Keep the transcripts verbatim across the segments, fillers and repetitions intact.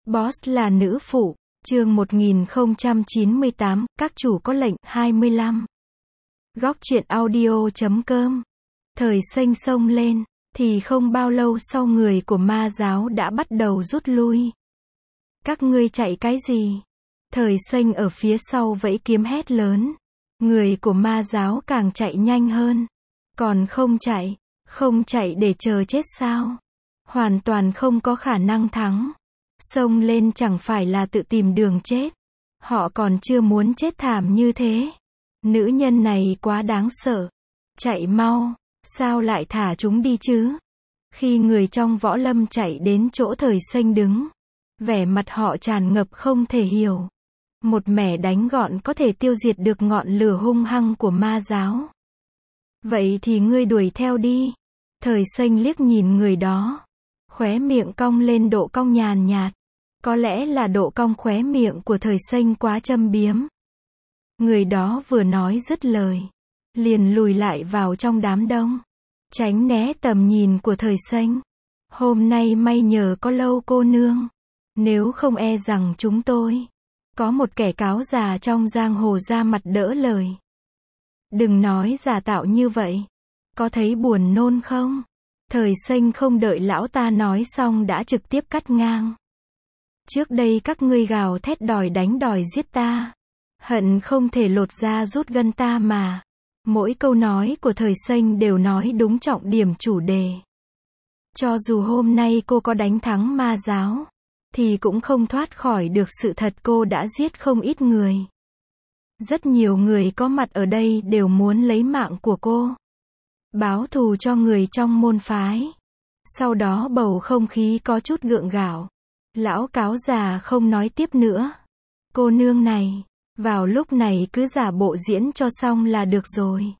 Boss là nữ phụ, chương một nghìn không trăm chín mươi tám, các chủ có lệnh, hai mươi lăm. Góc truyện audio chấm com. Thời xanh xông lên, thì không bao lâu sau người của ma giáo đã bắt đầu rút lui. Các ngươi chạy cái gì? Thời xanh ở phía sau vẫy kiếm hét lớn. Người của ma giáo càng chạy nhanh hơn. Còn không chạy, không chạy để chờ chết sao? Hoàn toàn không có khả năng thắng. Xông lên chẳng phải là tự tìm đường chết. Họ còn chưa muốn chết thảm như thế. Nữ nhân này quá đáng sợ. Chạy mau, sao lại thả chúng đi chứ? Khi người trong võ lâm chạy đến chỗ thời xanh đứng, vẻ mặt họ tràn ngập không thể hiểu. Một mẻ đánh gọn có thể tiêu diệt được ngọn lửa hung hăng của ma giáo. Vậy thì ngươi đuổi theo đi. Thời xanh liếc nhìn người đó. Khóe miệng cong lên độ cong nhàn nhạt. Có lẽ là độ cong khóe miệng của thời xanh quá châm biếm. Người đó vừa nói dứt lời, liền lùi lại vào trong đám đông, tránh né tầm nhìn của thời xanh. Hôm nay may nhờ có Lâu cô nương, nếu không e rằng chúng tôi có một kẻ cáo già trong giang hồ ra mặt đỡ lời. Đừng nói giả tạo như vậy, có thấy buồn nôn không? Thời xanh không đợi lão ta nói xong đã trực tiếp cắt ngang. Trước đây các ngươi gào thét đòi đánh đòi giết ta, hận không thể lột da rút gân ta mà. Mỗi câu nói của thời xanh đều nói đúng trọng điểm chủ đề. Cho dù hôm nay cô có đánh thắng ma giáo, thì cũng không thoát khỏi được sự thật cô đã giết không ít người. Rất nhiều người có mặt ở đây đều muốn lấy mạng của cô, báo thù cho người trong môn phái. Sau đó bầu không khí có chút gượng gạo. Lão cáo già không nói tiếp nữa. Cô nương này, vào lúc này cứ giả bộ diễn cho xong là được rồi.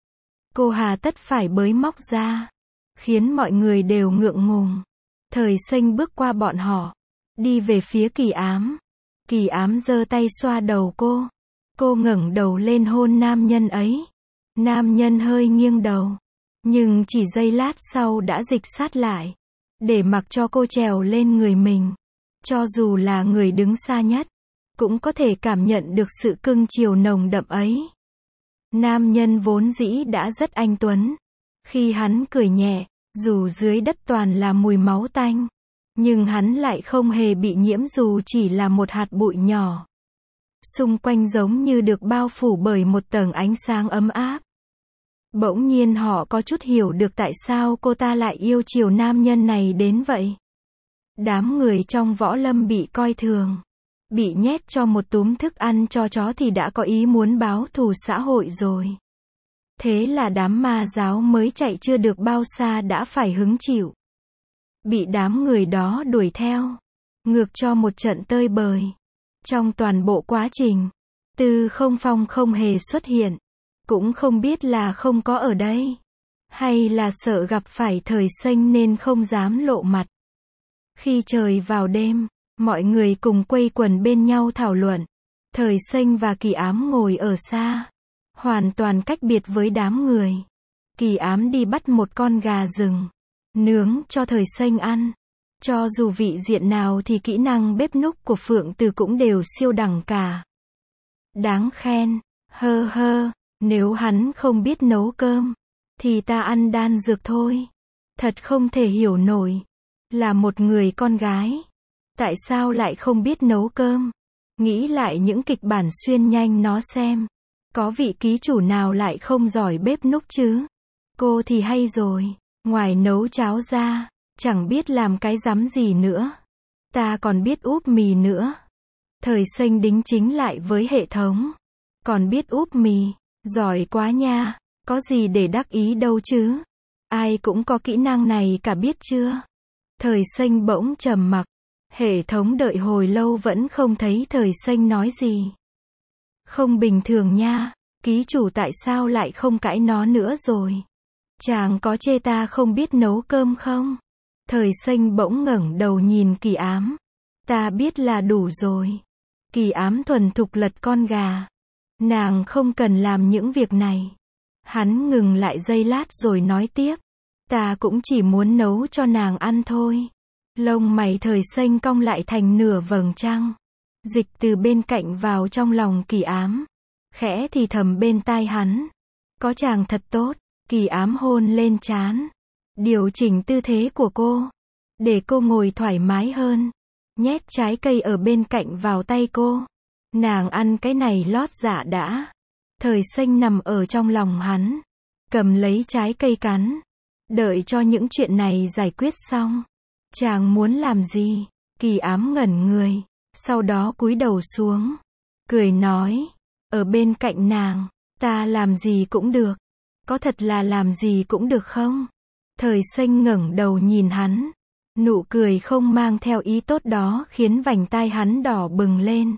Cô hà tất phải bới móc ra, khiến mọi người đều ngượng ngùng. Thời xanh bước qua bọn họ, đi về phía Kỳ Ám. Kỳ Ám giơ tay xoa đầu cô. Cô ngẩng đầu lên hôn nam nhân ấy. Nam nhân hơi nghiêng đầu, nhưng chỉ giây lát sau đã dịch sát lại, để mặc cho cô trèo lên người mình. Cho dù là người đứng xa nhất, cũng có thể cảm nhận được sự cưng chiều nồng đậm ấy. Nam nhân vốn dĩ đã rất anh tuấn. Khi hắn cười nhẹ, dù dưới đất toàn là mùi máu tanh, nhưng hắn lại không hề bị nhiễm dù chỉ là một hạt bụi nhỏ. Xung quanh giống như được bao phủ bởi một tầng ánh sáng ấm áp. Bỗng nhiên họ có chút hiểu được tại sao cô ta lại yêu chiều nam nhân này đến vậy. Đám người trong võ lâm bị coi thường, bị nhét cho một túm thức ăn cho chó thì đã có ý muốn báo thù xã hội rồi. Thế là đám ma giáo mới chạy chưa được bao xa đã phải hứng chịu. Bị đám người đó đuổi theo, ngược cho một trận tơi bời. Trong toàn bộ quá trình, Tư Không Phong không hề xuất hiện. Cũng không biết là không có ở đây, hay là sợ gặp phải thời xanh nên không dám lộ mặt. Khi trời vào đêm, mọi người cùng quây quần bên nhau thảo luận. Thời xanh và Kỳ Ám ngồi ở xa, hoàn toàn cách biệt với đám người. Kỳ Ám đi bắt một con gà rừng, nướng cho thời xanh ăn. Cho dù vị diện nào thì kỹ năng bếp núc của Phượng Từ cũng đều siêu đẳng cả. Đáng khen, hơ hơ, nếu hắn không biết nấu cơm, thì ta ăn đan dược thôi. Thật không thể hiểu nổi. Là một người con gái, tại sao lại không biết nấu cơm? Nghĩ lại những kịch bản xuyên nhanh nó xem. Có vị ký chủ nào lại không giỏi bếp núc chứ? Cô thì hay rồi, ngoài nấu cháo ra, chẳng biết làm cái rắm gì nữa. Ta còn biết úp mì nữa. Thời xanh đính chính lại với hệ thống. Còn biết úp mì, giỏi quá nha, có gì để đắc ý đâu chứ? Ai cũng có kỹ năng này cả biết chưa? Thời xanh bỗng trầm mặc. Hệ thống đợi hồi lâu vẫn không thấy thời xanh nói gì. Không bình thường nha, ký chủ tại sao lại không cãi nó nữa rồi? Chàng có chê ta không biết nấu cơm không? Thời xanh bỗng ngẩng đầu nhìn Kỳ Ám. Ta biết là đủ rồi. Kỳ Ám thuần thục lật con gà. Nàng không cần làm những việc này. Hắn ngừng lại giây lát rồi nói tiếp. Ta cũng chỉ muốn nấu cho nàng ăn thôi. Lông mày Thời Xanh cong lại thành nửa vầng trăng. Dịch từ bên cạnh vào trong lòng Kỳ Ám. Khẽ thì thầm bên tai hắn. Có chàng thật tốt. Kỳ Ám hôn lên trán. Điều chỉnh tư thế của cô. Để cô ngồi thoải mái hơn. Nhét trái cây ở bên cạnh vào tay cô. Nàng ăn cái này lót dạ đã. Thời Xanh nằm ở trong lòng hắn. Cầm lấy trái cây cắn. Đợi cho những chuyện này giải quyết xong. Chàng muốn làm gì? Kỳ Ám ngẩn người. Sau đó cúi đầu xuống. Cười nói. Ở bên cạnh nàng. Ta làm gì cũng được. Có thật là làm gì cũng được không? Thời Xanh ngẩng đầu nhìn hắn. Nụ cười không mang theo ý tốt đó khiến vành tai hắn đỏ bừng lên.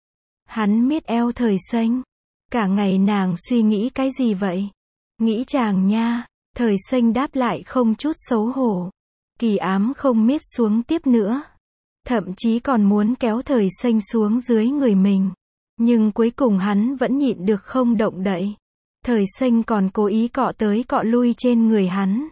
Hắn miết eo Thời Xanh. Cả ngày nàng suy nghĩ cái gì vậy? Nghĩ chàng nha. Thời Xanh đáp lại không chút xấu hổ. Kỳ Ám không miết xuống tiếp nữa. Thậm chí còn muốn kéo Thời Xanh xuống dưới người mình. Nhưng cuối cùng hắn vẫn nhịn được không động đậy. Thời Xanh còn cố ý cọ tới cọ lui trên người hắn.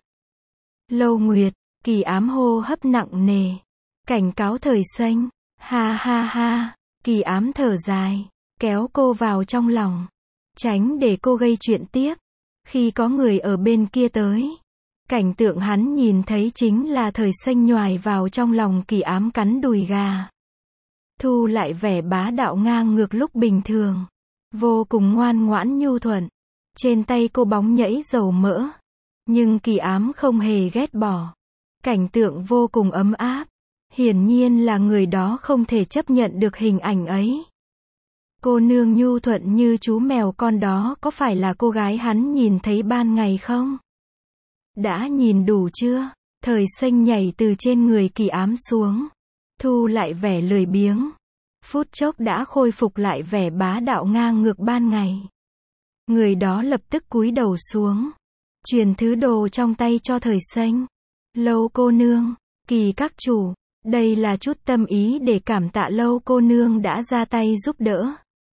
Lâu Nguyệt, Kỳ Ám hô hấp nặng nề. Cảnh cáo Thời Xanh. Ha ha ha. Kỳ Ám thở dài. Kéo cô vào trong lòng. Tránh để cô gây chuyện tiếp. Khi có người ở bên kia tới. Cảnh tượng hắn nhìn thấy chính là Thời Xanh nhoài vào trong lòng Kỳ Ám cắn đùi gà. Thu lại vẻ bá đạo ngang ngược lúc bình thường. Vô cùng ngoan ngoãn nhu thuận. Trên tay cô bóng nhẫy dầu mỡ. Nhưng Kỳ Ám không hề ghét bỏ. Cảnh tượng vô cùng ấm áp. Hiển nhiên là người đó không thể chấp nhận được hình ảnh ấy. Cô nương nhu thuận như chú mèo con đó có phải là cô gái hắn nhìn thấy ban ngày không? Đã nhìn đủ chưa? Thời Xanh nhảy từ trên người Kỳ Ám xuống. Thu lại vẻ lười biếng. Phút chốc đã khôi phục lại vẻ bá đạo ngang ngược ban ngày. Người đó lập tức cúi đầu xuống. Truyền thứ đồ trong tay cho Thời Xanh. Lâu cô nương, Kỳ các chủ. Đây là chút tâm ý để cảm tạ Lâu cô nương đã ra tay giúp đỡ.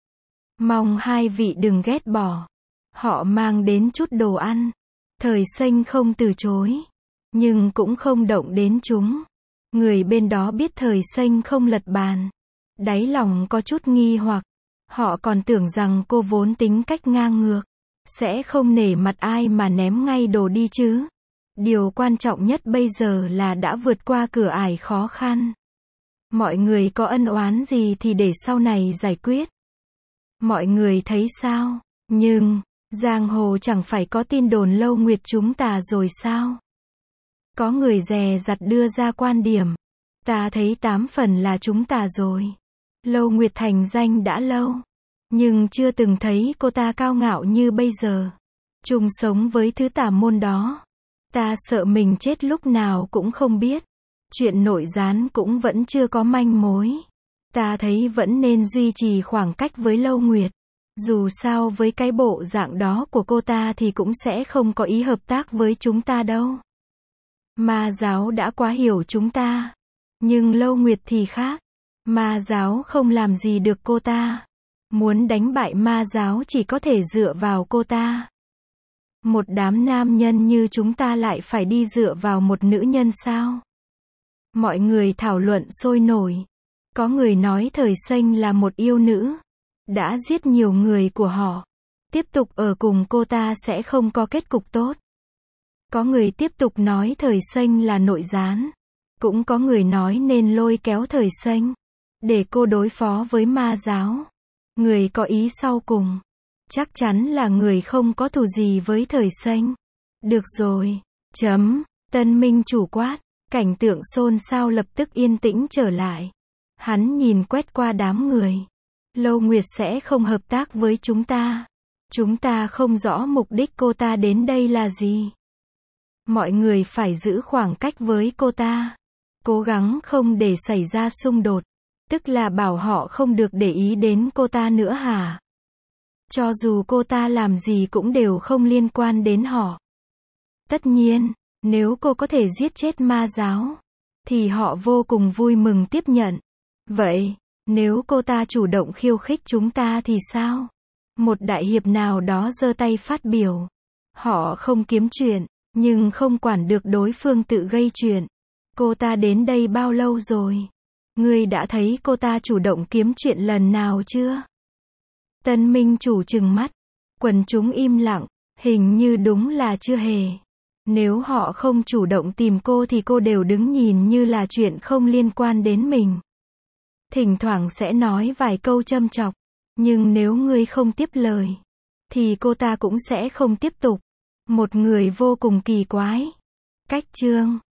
Mong hai vị đừng ghét bỏ. Họ mang đến chút đồ ăn. Thời Xanh không từ chối. Nhưng cũng không động đến chúng. Người bên đó biết Thời Xanh không lật bàn. Đáy lòng có chút nghi hoặc. Họ còn tưởng rằng cô vốn tính cách ngang ngược. Sẽ không nể mặt ai mà ném ngay đồ đi chứ. Điều quan trọng nhất bây giờ là đã vượt qua cửa ải khó khăn. Mọi người có ân oán gì thì để sau này giải quyết. Mọi người thấy sao? Nhưng, giang hồ chẳng phải có tin đồn Lâu Nguyệt chúng ta rồi sao? Có người dè dặt đưa ra quan điểm. Ta thấy tám phần là chúng ta rồi. Lâu Nguyệt thành danh đã lâu. Nhưng chưa từng thấy cô ta cao ngạo như bây giờ. Chung sống với thứ tà môn đó. Ta sợ mình chết lúc nào cũng không biết. Chuyện nội gián cũng vẫn chưa có manh mối. Ta thấy vẫn nên duy trì khoảng cách với Lâu Nguyệt. Dù sao với cái bộ dạng đó của cô ta thì cũng sẽ không có ý hợp tác với chúng ta đâu. Ma giáo đã quá hiểu chúng ta. Nhưng Lâu Nguyệt thì khác. Ma giáo không làm gì được cô ta. Muốn đánh bại ma giáo chỉ có thể dựa vào cô ta. Một đám nam nhân như chúng ta lại phải đi dựa vào một nữ nhân sao? Mọi người thảo luận sôi nổi. Có người nói Thời Xanh là một yêu nữ. Đã giết nhiều người của họ. Tiếp tục ở cùng cô ta sẽ không có kết cục tốt. Có người tiếp tục nói Thời Xanh là nội gián. Cũng có người nói nên lôi kéo Thời Xanh. Để cô đối phó với ma giáo. Người có ý sau cùng. Chắc chắn là người không có thù gì với Thời Xanh. Được rồi. Chấm. Tân Minh chủ quát. Cảnh tượng xôn xao lập tức yên tĩnh trở lại. Hắn nhìn quét qua đám người. Lâu Nguyệt sẽ không hợp tác với chúng ta. Chúng ta không rõ mục đích cô ta đến đây là gì. Mọi người phải giữ khoảng cách với cô ta. Cố gắng không để xảy ra xung đột. Tức là bảo họ không được để ý đến cô ta nữa hả? Cho dù cô ta làm gì cũng đều không liên quan đến họ. Tất nhiên, nếu cô có thể giết chết ma giáo, thì họ vô cùng vui mừng tiếp nhận. Vậy, nếu cô ta chủ động khiêu khích chúng ta thì sao? Một đại hiệp nào đó giơ tay phát biểu. Họ không kiếm chuyện, nhưng không quản được đối phương tự gây chuyện. Cô ta đến đây bao lâu rồi? Ngươi đã thấy cô ta chủ động kiếm chuyện lần nào chưa? Tân minh chủ trừng mắt. Quần chúng im lặng, hình như đúng là chưa hề. Nếu họ không chủ động tìm cô thì cô đều đứng nhìn như là chuyện không liên quan đến mình. Thỉnh thoảng sẽ nói vài câu châm chọc, nhưng nếu ngươi không tiếp lời, thì cô ta cũng sẽ không tiếp tục. Một người vô cùng kỳ quái. Cách chương